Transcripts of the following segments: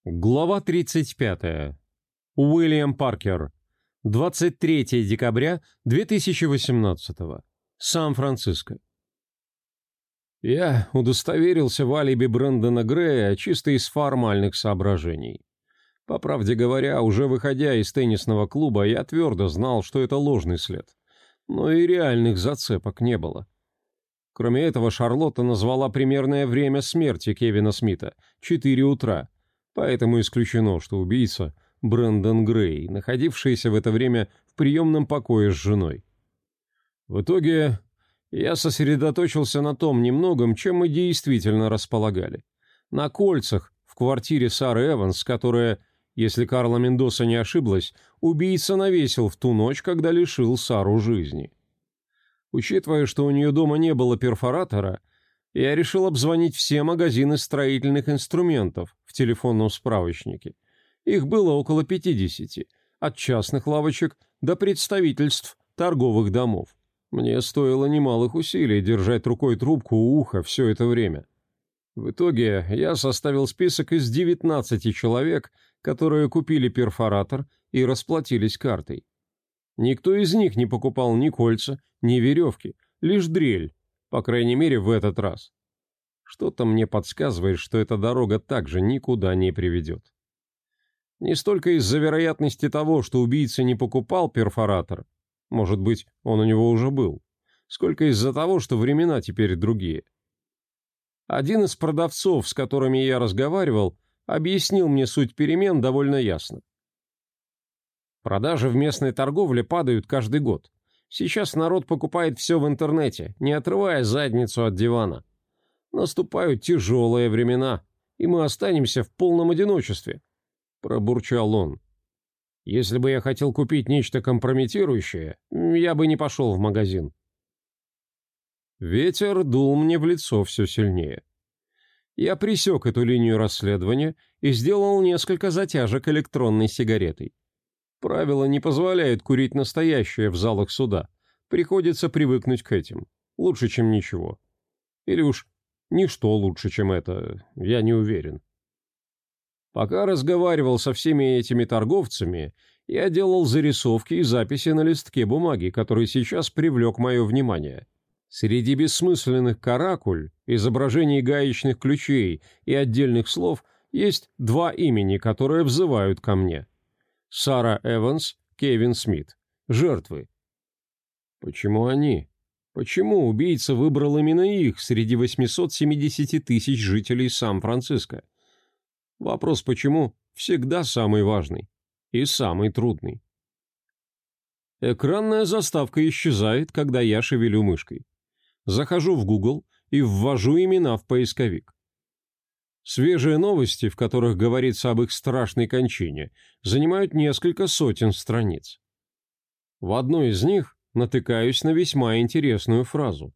Глава 35. Уильям Паркер. 23 декабря 2018. Сан-Франциско. Я удостоверился в алиби Брэндона Грея чисто из формальных соображений. По правде говоря, уже выходя из теннисного клуба, я твердо знал, что это ложный след. Но и реальных зацепок не было. Кроме этого, Шарлотта назвала примерное время смерти Кевина Смита – 4 утра. Поэтому исключено, что убийца – Брэндон Грей, находившийся в это время в приемном покое с женой. В итоге я сосредоточился на том немногом, чем мы действительно располагали. На кольцах в квартире Сары Эванс, которая, если Карла Мендоса не ошиблась, убийца навесил в ту ночь, когда лишил Сару жизни. Учитывая, что у нее дома не было перфоратора, я решил обзвонить все магазины строительных инструментов в телефонном справочнике. Их было около 50, от частных лавочек до представительств торговых домов. Мне стоило немалых усилий держать рукой трубку у уха все это время. В итоге я составил список из 19 человек, которые купили перфоратор и расплатились картой. Никто из них не покупал ни кольца, ни веревки, лишь дрель. По крайней мере, в этот раз. Что-то мне подсказывает, что эта дорога также никуда не приведет. Не столько из-за вероятности того, что убийца не покупал перфоратор, может быть, он у него уже был, сколько из-за того, что времена теперь другие. Один из продавцов, с которыми я разговаривал, объяснил мне суть перемен довольно ясно. Продажи в местной торговле падают каждый год. Сейчас народ покупает все в интернете, не отрывая задницу от дивана. Наступают тяжелые времена, и мы останемся в полном одиночестве, пробурчал он. Если бы я хотел купить нечто компрометирующее, я бы не пошел в магазин. Ветер дул мне в лицо все сильнее. Я пресек эту линию расследования и сделал несколько затяжек электронной сигаретой. Правила не позволяют курить настоящее в залах суда. Приходится привыкнуть к этим. Лучше, чем ничего. Или уж ничто лучше, чем это, я не уверен. Пока разговаривал со всеми этими торговцами, я делал зарисовки и записи на листке бумаги, который сейчас привлек мое внимание. Среди бессмысленных каракуль, изображений гаечных ключей и отдельных слов есть два имени, которые взывают ко мне. Сара Эванс, Кевин Смит. Жертвы. Почему они? Почему убийца выбрал именно их среди 870 тысяч жителей Сан-Франциско? Вопрос «почему» всегда самый важный и самый трудный. Экранная заставка исчезает, когда я шевелю мышкой. Захожу в Google и ввожу имена в поисковик. Свежие новости, в которых говорится об их страшной кончине, занимают несколько сотен страниц. В одной из них натыкаюсь на весьма интересную фразу.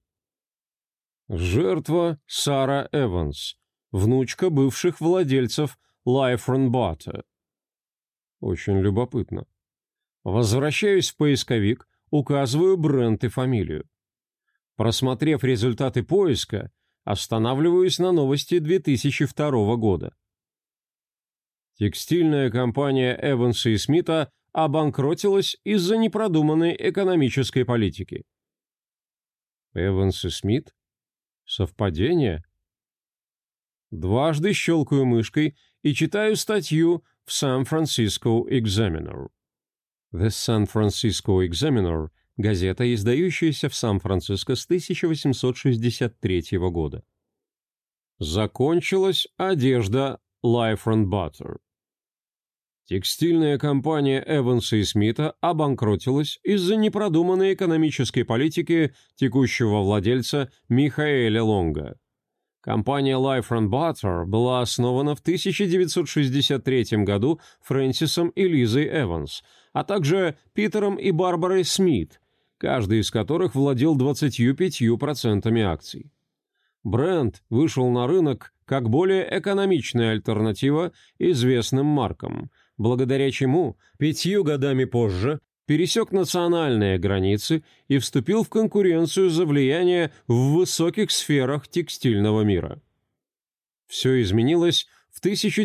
Жертва Сара Эванс, внучка бывших владельцев Life Butter. Очень любопытно. Возвращаюсь в поисковик, указываю бренд и фамилию. Просмотрев результаты поиска, останавливаюсь на новости 2002 года. Текстильная компания Эванса и Смита обанкротилась из-за непродуманной экономической политики. Эванс и Смит? Совпадение? Дважды щелкаю мышкой и читаю статью в San Francisco Examiner. The San Francisco Examiner – газета, издающаяся в Сан-Франциско с 1863 года. Закончилась одежда Life Butter. Текстильная компания Эванса и Смита обанкротилась из-за непродуманной экономической политики текущего владельца Михаэля Лонга. Компания Life Butter была основана в 1963 году Фрэнсисом и Лизой Эванс, а также Питером и Барбарой Смит, каждый из которых владел 25% акций. Бренд вышел на рынок как более экономичная альтернатива известным маркам, благодаря чему 5 годами позже пересек национальные границы и вступил в конкуренцию за влияние в высоких сферах текстильного мира. Все изменилось в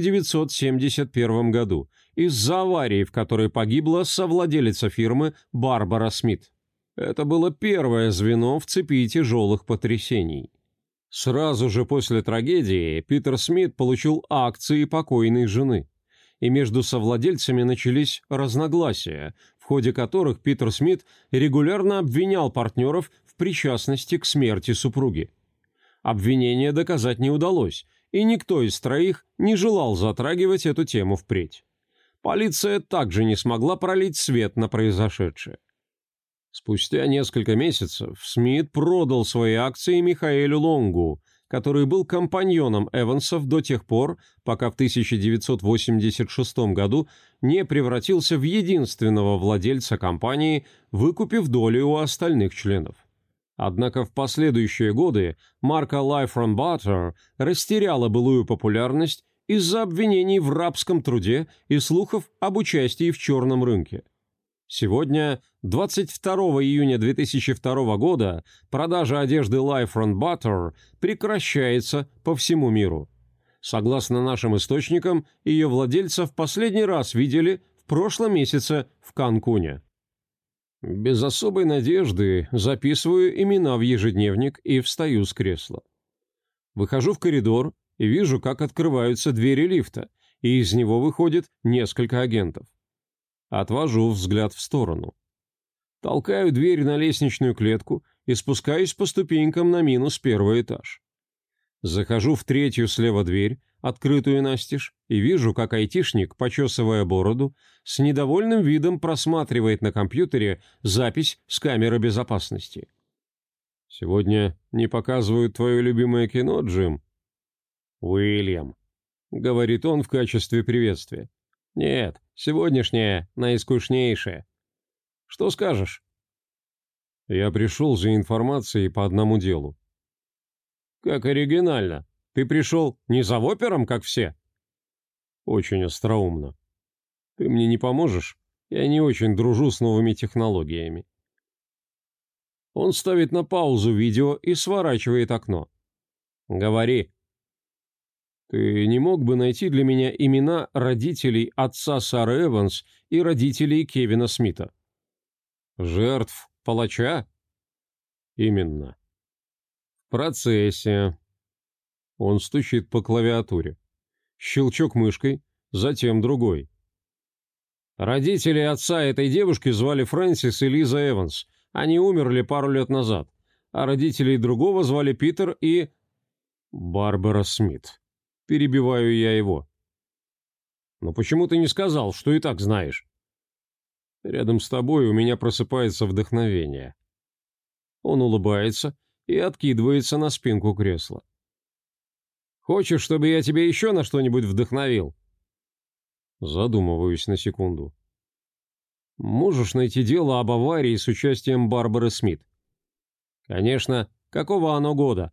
1971 году из-за аварии, в которой погибла совладелица фирмы Барбара Смит. Это было первое звено в цепи тяжелых потрясений. Сразу же после трагедии Питер Смит получил акции покойной жены, и между совладельцами начались разногласия, в ходе которых Питер Смит регулярно обвинял партнеров в причастности к смерти супруги. Обвинение доказать не удалось, и никто из троих не желал затрагивать эту тему впредь. Полиция также не смогла пролить свет на произошедшее. Спустя несколько месяцев Смит продал свои акции Михаэлю Лонгу, который был компаньоном Эвансов до тех пор, пока в 1986 году не превратился в единственного владельца компании, выкупив долю у остальных членов. Однако в последующие годы марка Life from Butter растеряла былую популярность из-за обвинений в рабском труде и слухов об участии в черном рынке. Сегодня, 22 июня 2002 года, продажа одежды Life from Butter прекращается по всему миру. Согласно нашим источникам, ее владельца в последний раз видели в прошлом месяце в Канкуне. Без особой надежды записываю имена в ежедневник и встаю с кресла. Выхожу в коридор и вижу, как открываются двери лифта, и из него выходит несколько агентов. Отвожу взгляд в сторону. Толкаю дверь на лестничную клетку и спускаюсь по ступенькам на минус первый этаж. Захожу в третью слева дверь, открытую настежь, и вижу, как айтишник, почесывая бороду, с недовольным видом просматривает на компьютере запись с камеры безопасности. «Сегодня не показывают твое любимое кино, Джим?» «Уильям», — говорит он в качестве приветствия. «Нет, сегодняшнее наискучнейшее. Что скажешь?» «Я пришел за информацией по одному делу». «Как оригинально. Ты пришел не за опером, как все?» «Очень остроумно. Ты мне не поможешь? Я не очень дружу с новыми технологиями». Он ставит на паузу видео и сворачивает окно. «Говори». «Ты не мог бы найти для меня имена родителей отца Сары Эванс и родителей Кевина Смита?» «Жертв палача?» «Именно». «В процессе». Он стучит по клавиатуре. Щелчок мышкой, затем другой. «Родители отца этой девушки звали Фрэнсис и Лиза Эванс. Они умерли пару лет назад. А родителей другого звали Питер и...» «Барбара Смит». Перебиваю я его. «Но почему ты не сказал, что и так знаешь?» «Рядом с тобой у меня просыпается вдохновение». Он улыбается и откидывается на спинку кресла. «Хочешь, чтобы я тебя еще на что-нибудь вдохновил?» Задумываюсь на секунду. «Можешь найти дело об аварии с участием Барбары Смит?» «Конечно. Какого оно года?»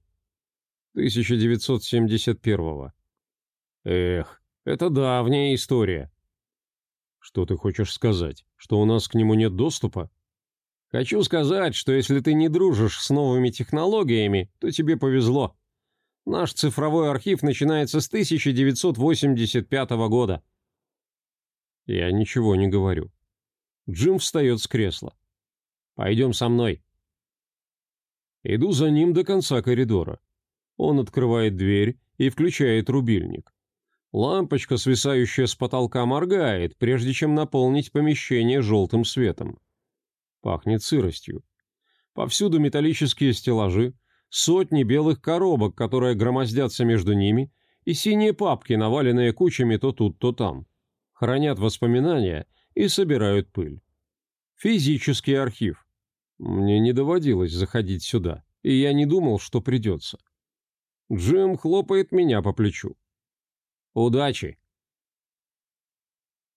1971-го. «Эх, это давняя история». «Что ты хочешь сказать? Что у нас к нему нет доступа?» «Хочу сказать, что если ты не дружишь с новыми технологиями, то тебе повезло. Наш цифровой архив начинается с 1985 года». Я ничего не говорю. Джим встает с кресла. «Пойдем со мной». Иду за ним до конца коридора. Он открывает дверь и включает рубильник. Лампочка, свисающая с потолка, моргает, прежде чем наполнить помещение желтым светом. Пахнет сыростью. Повсюду металлические стеллажи, сотни белых коробок, которые громоздятся между ними, и синие папки, наваленные кучами то тут, то там. Хранят воспоминания и собирают пыль. Физический архив. Мне не доводилось заходить сюда, и я не думал, что придется. Джим хлопает меня по плечу. «Удачи!»